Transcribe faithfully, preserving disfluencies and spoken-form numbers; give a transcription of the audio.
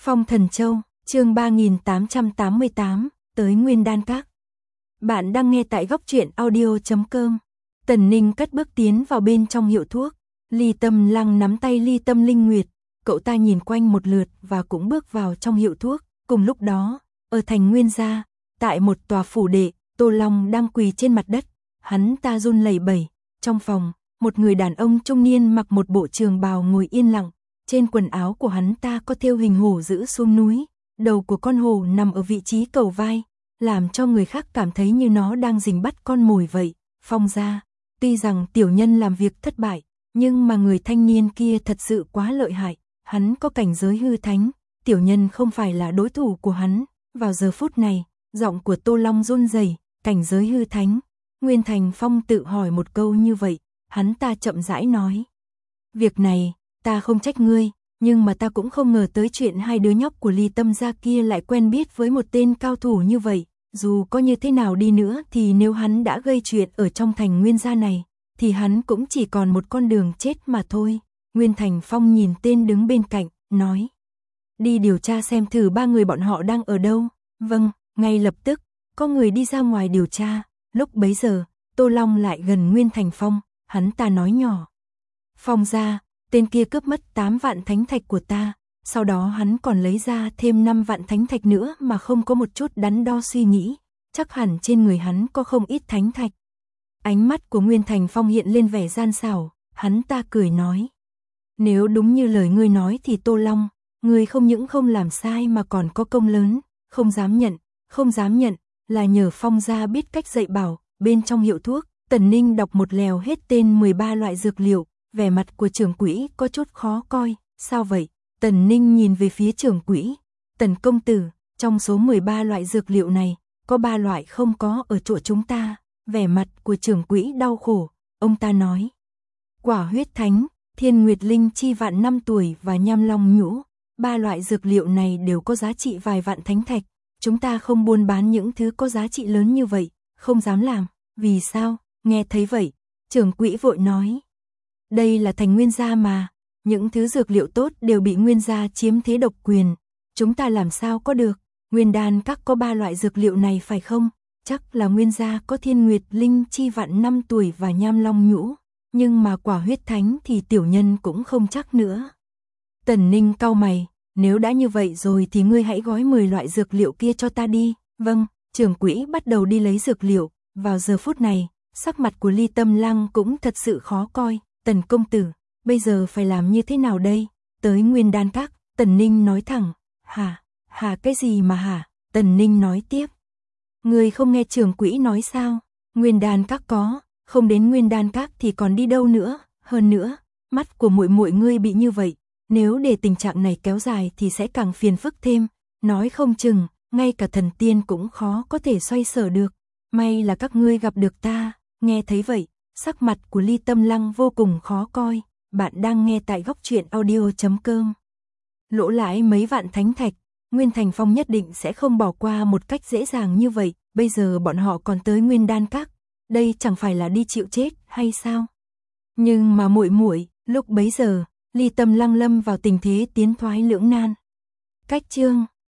Phong Thần Châu, chương ba nghìn tám trăm tám mươi tám, tới Nguyên Đan Các. Bạn đang nghe tại góc truyện audio chấm com. Tần Ninh cất bước tiến vào bên trong hiệu thuốc. Ly Tâm Lăng nắm tay Ly Tâm Linh Nguyệt, cậu ta nhìn quanh một lượt và cũng bước vào trong hiệu thuốc. Cùng lúc đó, ở thành Nguyên gia, tại một tòa phủ đệ, Tô Long đang quỳ trên mặt đất, hắn ta run lẩy bẩy. Trong phòng, một người đàn ông trung niên mặc một bộ trường bào ngồi yên lặng. Trên quần áo của hắn ta có thêu hình hổ dữ xuống núi, đầu của con hổ nằm ở vị trí cầu vai, làm cho người khác cảm thấy như nó đang rình bắt con mồi vậy. Phong gia, tuy rằng tiểu nhân làm việc thất bại, nhưng mà người thanh niên kia thật sự quá lợi hại, hắn có cảnh giới hư thánh, tiểu nhân không phải là đối thủ của hắn. Vào giờ phút này, giọng của Tô Long run rẩy, cảnh giới hư thánh. Nguyên Thành Phong tự hỏi một câu như vậy, hắn ta chậm rãi nói: việc này, ta không trách ngươi, nhưng mà ta cũng không ngờ tới chuyện hai đứa nhóc của Ly Tâm gia kia lại quen biết với một tên cao thủ như vậy. Dù có như thế nào đi nữa thì nếu hắn đã gây chuyện ở trong thành Nguyên gia này, thì hắn cũng chỉ còn một con đường chết mà thôi. Nguyên Thành Phong nhìn tên đứng bên cạnh, nói: đi điều tra xem thử ba người bọn họ đang ở đâu. Vâng. Ngay lập tức, có người đi ra ngoài điều tra. Lúc bấy giờ, Tô Long lại gần Nguyên Thành Phong, hắn ta nói nhỏ: Phong gia, tên kia cướp mất tám vạn thánh thạch của ta, sau đó hắn còn lấy ra thêm năm vạn thánh thạch nữa mà không có một chút đắn đo suy nghĩ, chắc hẳn trên người hắn có không ít thánh thạch. Ánh mắt của Nguyên Thành Phong hiện lên vẻ gian xảo, hắn ta cười nói: nếu đúng như lời ngươi nói thì Tô Long, ngươi không những không làm sai mà còn có công lớn. Không dám nhận, không dám nhận, là nhờ Phong gia biết cách dạy bảo. Bên trong hiệu thuốc, Tần Ninh đọc một lèo hết tên mười ba loại dược liệu, vẻ mặt của trưởng quỹ có chút khó coi. Sao vậy? Tần Ninh nhìn về phía trưởng quỹ. Tần công tử, trong số mười ba loại dược liệu này, có ba loại không có ở chỗ chúng ta. Vẻ mặt của trưởng quỹ đau khổ, ông ta nói: quả huyết thánh, thiên nguyệt linh chi vạn năm tuổi và nham long nhũ. Ba loại dược liệu này đều có giá trị vài vạn thánh thạch. Chúng ta không buôn bán những thứ có giá trị lớn như vậy, không dám làm. Vì sao? Nghe thấy vậy, trưởng quỹ vội nói: đây là thành Nguyên gia mà, những thứ dược liệu tốt đều bị Nguyên gia chiếm thế độc quyền, chúng ta làm sao có được. Nguyên Đan Các có ba loại dược liệu này phải không? Chắc là Nguyên gia có thiên nguyệt linh chi vạn năm tuổi và nham long nhũ, nhưng mà quả huyết thánh thì tiểu nhân cũng không chắc nữa. Tần Ninh cau mày: nếu đã như vậy rồi thì ngươi hãy gói mười loại dược liệu kia cho ta đi. Vâng. Trưởng quỹ bắt đầu đi lấy dược liệu. Vào giờ phút này, sắc mặt của Ly Tâm Lăng cũng thật sự khó coi. Tần công tử, bây giờ phải làm như thế nào đây? Tới Nguyên Đan Các, Tần Ninh nói thẳng: hả? Hả cái gì mà hả? Tần Ninh nói tiếp: ngươi không nghe trưởng quỹ nói sao? Nguyên Đan Các có, không đến Nguyên Đan Các thì còn đi đâu nữa? Hơn nữa, mắt của muội muội ngươi bị như vậy, nếu để tình trạng này kéo dài thì sẽ càng phiền phức thêm, nói không chừng, ngay cả thần tiên cũng khó có thể xoay sở được. May là các ngươi gặp được ta. Nghe thấy vậy, sắc mặt của Ly Tâm Lăng vô cùng khó coi. Bạn đang nghe tại góc truyện audio chấm com. Lỗ lãi mấy vạn thánh thạch, Nguyên Thành Phong nhất định sẽ không bỏ qua một cách dễ dàng như vậy. Bây giờ bọn họ còn tới Nguyên Đan Các, đây chẳng phải là đi chịu chết hay sao? Nhưng mà muội muội, lúc bấy giờ Ly Tâm Lăng lâm vào tình thế tiến thoái lưỡng nan. Cách chương